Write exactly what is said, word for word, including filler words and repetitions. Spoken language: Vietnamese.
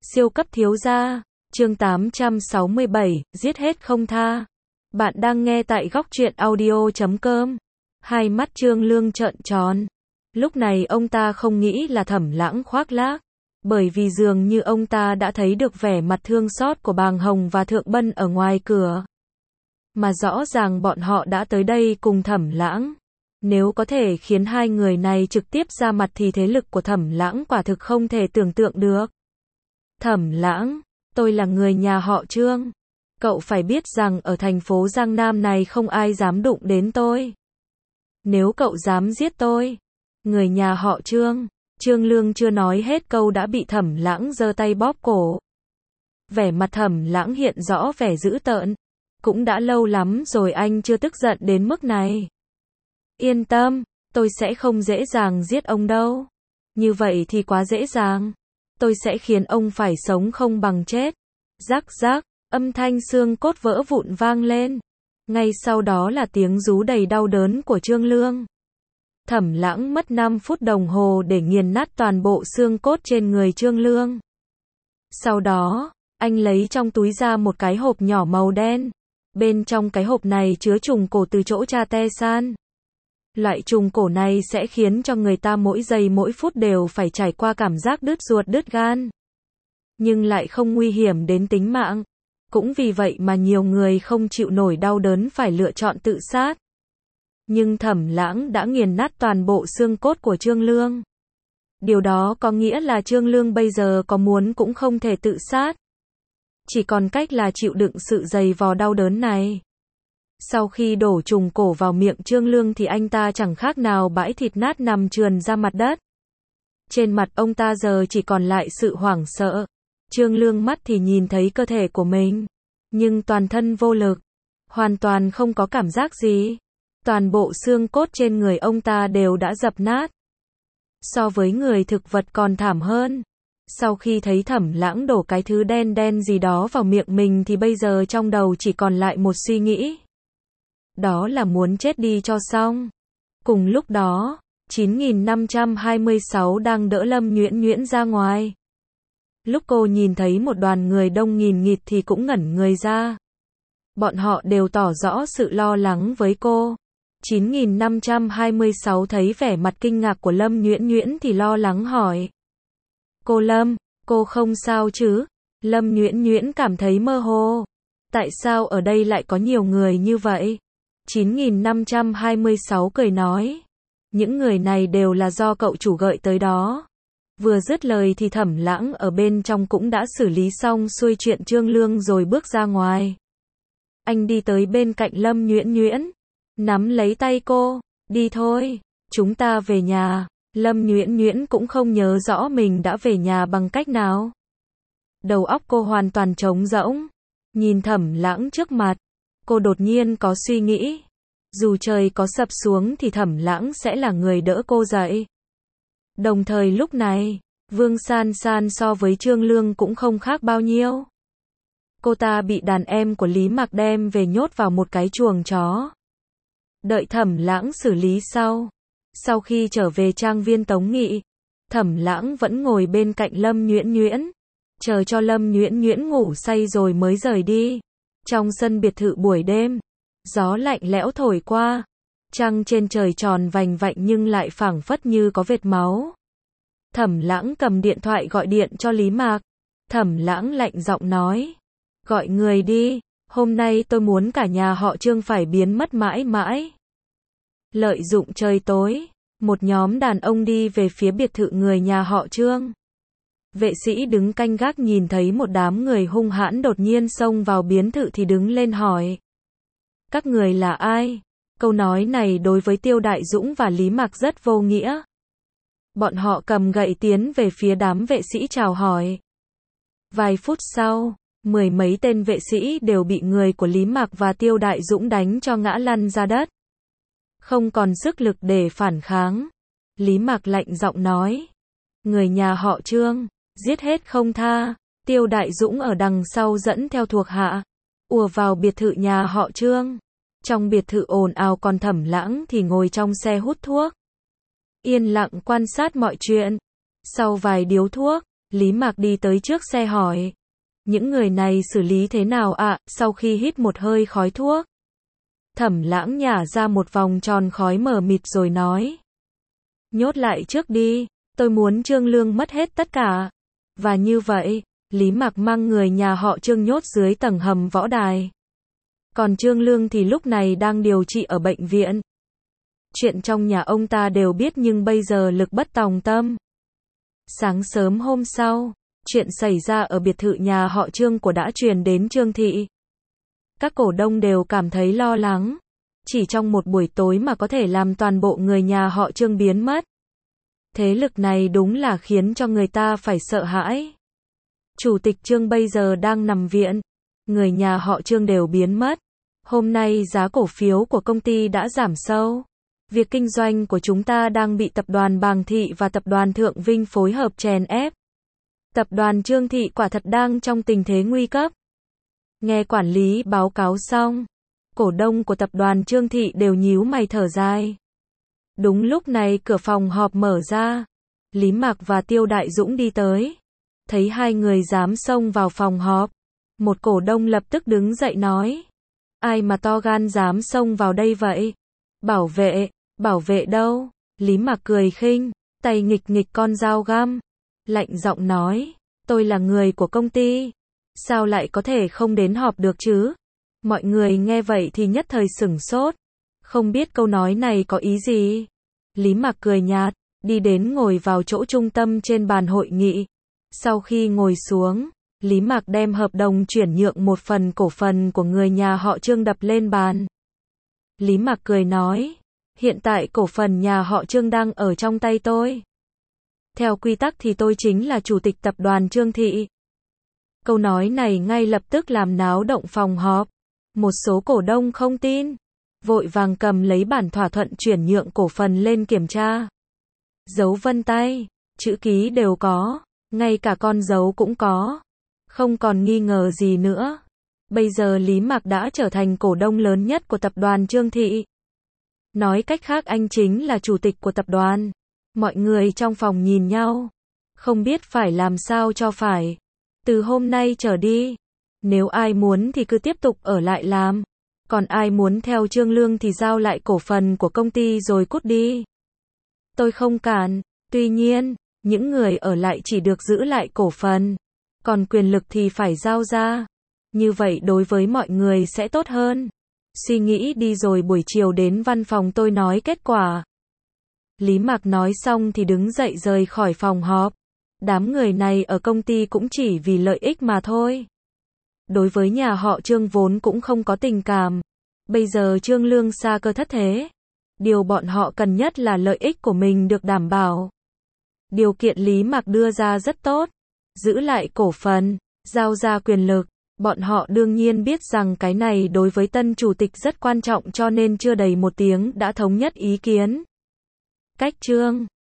Siêu cấp thiếu gia, chương tám trăm sáu mươi bảy, giết hết không tha. Bạn đang nghe tại góc truyện audio chấm com. Hai mắt Trương Lương trợn tròn. Lúc này ông ta không nghĩ là Thẩm Lãng khoác lác, bởi vì dường như ông ta đã thấy được vẻ mặt thương xót của Bàng Hồng và Thượng Bân ở ngoài cửa. Mà rõ ràng bọn họ đã tới đây cùng Thẩm Lãng. Nếu có thể khiến hai người này trực tiếp ra mặt thì thế lực của Thẩm Lãng quả thực không thể tưởng tượng được. Thẩm Lãng, tôi là người nhà họ Trương. Cậu phải biết rằng ở thành phố Giang Nam này không ai dám đụng đến tôi. Nếu cậu dám giết tôi, người nhà họ Trương, Trương Lương chưa nói hết câu đã bị Thẩm Lãng giơ tay bóp cổ. Vẻ mặt Thẩm Lãng hiện rõ vẻ dữ tợn. Cũng đã lâu lắm rồi anh chưa tức giận đến mức này. Yên tâm, tôi sẽ không dễ dàng giết ông đâu. Như vậy thì quá dễ dàng. Tôi sẽ khiến ông phải sống không bằng chết. Rắc rắc, âm thanh xương cốt vỡ vụn vang lên. Ngay sau đó là tiếng rú đầy đau đớn của Trương Lương. Thẩm Lãng mất năm phút đồng hồ để nghiền nát toàn bộ xương cốt trên người Trương Lương. Sau đó, anh lấy trong túi ra một cái hộp nhỏ màu đen. Bên trong cái hộp này chứa trùng cổ từ chỗ cha te san. Loại trùng cổ này sẽ khiến cho người ta mỗi giây mỗi phút đều phải trải qua cảm giác đứt ruột đứt gan. Nhưng lại không nguy hiểm đến tính mạng. Cũng vì vậy mà nhiều người không chịu nổi đau đớn phải lựa chọn tự sát. Nhưng Thẩm Lãng đã nghiền nát toàn bộ xương cốt của Trương Lương. Điều đó có nghĩa là Trương Lương bây giờ có muốn cũng không thể tự sát. Chỉ còn cách là chịu đựng sự dày vò đau đớn này. Sau khi đổ trùng cổ vào miệng Trương Lương thì anh ta chẳng khác nào bãi thịt nát nằm trườn ra mặt đất. Trên mặt ông ta giờ chỉ còn lại sự hoảng sợ. Trương Lương mắt thì nhìn thấy cơ thể của mình, nhưng toàn thân vô lực, hoàn toàn không có cảm giác gì. Toàn bộ xương cốt trên người ông ta đều đã dập nát. So với người thực vật còn thảm hơn. Sau khi thấy Thẩm Lãng đổ cái thứ đen đen gì đó vào miệng mình thì bây giờ trong đầu chỉ còn lại một suy nghĩ. Đó là muốn chết đi cho xong. Cùng lúc đó, chín nghìn năm trăm hai mươi sáu đang đỡ Lâm Nhuyễn Nhuyễn ra ngoài. Lúc cô nhìn thấy một đoàn người đông nghìn nghịt thì cũng ngẩn người ra. Bọn họ đều tỏ rõ sự lo lắng với cô. chín nghìn năm trăm hai mươi sáu thấy vẻ mặt kinh ngạc của Lâm Nhuyễn Nhuyễn thì lo lắng hỏi. Cô Lâm, cô không sao chứ? Lâm Nhuyễn Nhuyễn cảm thấy mơ hồ. Tại sao ở đây lại có nhiều người như vậy? chín nghìn năm trăm hai mươi sáu cười nói. Những người này đều là do cậu chủ gợi tới đó. Vừa dứt lời thì Thẩm Lãng ở bên trong cũng đã xử lý xong xuôi chuyện Trương Lương rồi bước ra ngoài. Anh đi tới bên cạnh Lâm Nhuyễn Nhuyễn, nắm lấy tay cô, đi thôi, chúng ta về nhà. Lâm Nhuyễn Nhuyễn cũng không nhớ rõ mình đã về nhà bằng cách nào. Đầu óc cô hoàn toàn trống rỗng. Nhìn Thẩm Lãng trước mặt, cô đột nhiên có suy nghĩ. Dù trời có sập xuống thì Thẩm Lãng sẽ là người đỡ cô dậy. Đồng thời lúc này, Vương San San so với Trương Lương cũng không khác bao nhiêu. Cô ta bị đàn em của Lý Mạc đem về nhốt vào một cái chuồng chó. Đợi Thẩm Lãng xử lý sau. Sau khi trở về trang viên Tống Nghị, Thẩm Lãng vẫn ngồi bên cạnh Lâm Nhuyễn Nhuyễn, chờ cho Lâm Nhuyễn Nhuyễn ngủ say rồi mới rời đi. Trong sân biệt thự buổi đêm, gió lạnh lẽo thổi qua, trăng trên trời tròn vành vạnh nhưng lại phảng phất như có vệt máu. Thẩm Lãng cầm điện thoại gọi điện cho Lý Mạc. Thẩm Lãng lạnh giọng nói, gọi người đi, hôm nay tôi muốn cả nhà họ Trương phải biến mất mãi mãi. Lợi dụng trời tối, một nhóm đàn ông đi về phía biệt thự người nhà họ Trương. Vệ sĩ đứng canh gác nhìn thấy một đám người hung hãn đột nhiên xông vào biệt thự thì đứng lên hỏi. Các người là ai? Câu nói này đối với Tiêu Đại Dũng và Lý Mạc rất vô nghĩa. Bọn họ cầm gậy tiến về phía đám vệ sĩ chào hỏi. Vài phút sau, mười mấy tên vệ sĩ đều bị người của Lý Mạc và Tiêu Đại Dũng đánh cho ngã lăn ra đất. Không còn sức lực để phản kháng. Lý Mạc lạnh giọng nói. Người nhà họ Trương, giết hết không tha. Tiêu Đại Dũng ở đằng sau dẫn theo thuộc hạ, ùa vào biệt thự nhà họ Trương. Trong biệt thự ồn ào, còn Thẩm Lãng thì ngồi trong xe hút thuốc. Yên lặng quan sát mọi chuyện. Sau vài điếu thuốc, Lý Mạc đi tới trước xe hỏi. Những người này xử lý thế nào ạ? Sau khi hít một hơi khói thuốc, Thẩm Lãng nhả ra một vòng tròn khói mờ mịt rồi nói. Nhốt lại trước đi, tôi muốn Trương Lương mất hết tất cả. Và như vậy, Lý Mạc mang người nhà họ Trương nhốt dưới tầng hầm võ đài. Còn Trương Lương thì lúc này đang điều trị ở bệnh viện. Chuyện trong nhà ông ta đều biết nhưng bây giờ lực bất tòng tâm. Sáng sớm hôm sau, chuyện xảy ra ở biệt thự nhà họ Trương của đã truyền đến Trương thị. Các cổ đông đều cảm thấy lo lắng. Chỉ trong một buổi tối mà có thể làm toàn bộ người nhà họ Trương biến mất. Thế lực này đúng là khiến cho người ta phải sợ hãi. Chủ tịch Trương bây giờ đang nằm viện. Người nhà họ Trương đều biến mất. Hôm nay giá cổ phiếu của công ty đã giảm sâu. Việc kinh doanh của chúng ta đang bị tập đoàn Bàng Thị và tập đoàn Thượng Vinh phối hợp chèn ép. Tập đoàn Trương Thị quả thật đang trong tình thế nguy cấp. Nghe quản lý báo cáo xong, cổ đông của tập đoàn Trương Thị đều nhíu mày thở dài. Đúng lúc này cửa phòng họp mở ra. Lý Mạc và Tiêu Đại Dũng đi tới. Thấy hai người dám xông vào phòng họp. Một cổ đông lập tức đứng dậy nói. Ai mà to gan dám xông vào đây vậy? Bảo vệ, bảo vệ đâu? Lý Mạc cười khinh, tay nghịch nghịch con dao găm. Lạnh giọng nói, tôi là người của công ty. Sao lại có thể không đến họp được chứ? Mọi người nghe vậy thì nhất thời sửng sốt. Không biết câu nói này có ý gì? Lý Mạc cười nhạt, đi đến ngồi vào chỗ trung tâm trên bàn hội nghị. Sau khi ngồi xuống, Lý Mạc đem hợp đồng chuyển nhượng một phần cổ phần của người nhà họ Trương đập lên bàn. Lý Mạc cười nói, hiện tại cổ phần nhà họ Trương đang ở trong tay tôi. Theo quy tắc thì tôi chính là chủ tịch tập đoàn Trương Thị. Câu nói này ngay lập tức làm náo động phòng họp. Một số cổ đông không tin, vội vàng cầm lấy bản thỏa thuận chuyển nhượng cổ phần lên kiểm tra. Dấu vân tay, chữ ký đều có, ngay cả con dấu cũng có. Không còn nghi ngờ gì nữa. Bây giờ Lý Mạc đã trở thành cổ đông lớn nhất của tập đoàn Trương Thị. Nói cách khác anh chính là chủ tịch của tập đoàn. Mọi người trong phòng nhìn nhau, không biết phải làm sao cho phải. Từ hôm nay trở đi, nếu ai muốn thì cứ tiếp tục ở lại làm. Còn ai muốn theo Trương Lương thì giao lại cổ phần của công ty rồi cút đi. Tôi không cản, tuy nhiên, những người ở lại chỉ được giữ lại cổ phần. Còn quyền lực thì phải giao ra. Như vậy đối với mọi người sẽ tốt hơn. Suy nghĩ đi rồi buổi chiều đến văn phòng tôi nói kết quả. Lý Mạc nói xong thì đứng dậy rời khỏi phòng họp. Đám người này ở công ty cũng chỉ vì lợi ích mà thôi. Đối với nhà họ Trương vốn cũng không có tình cảm. Bây giờ Trương Lương sa cơ thất thế. Điều bọn họ cần nhất là lợi ích của mình được đảm bảo. Điều kiện Lý Mạc đưa ra rất tốt. Giữ lại cổ phần, giao ra quyền lực. Bọn họ đương nhiên biết rằng cái này đối với tân chủ tịch rất quan trọng cho nên chưa đầy một tiếng đã thống nhất ý kiến. Cách Trương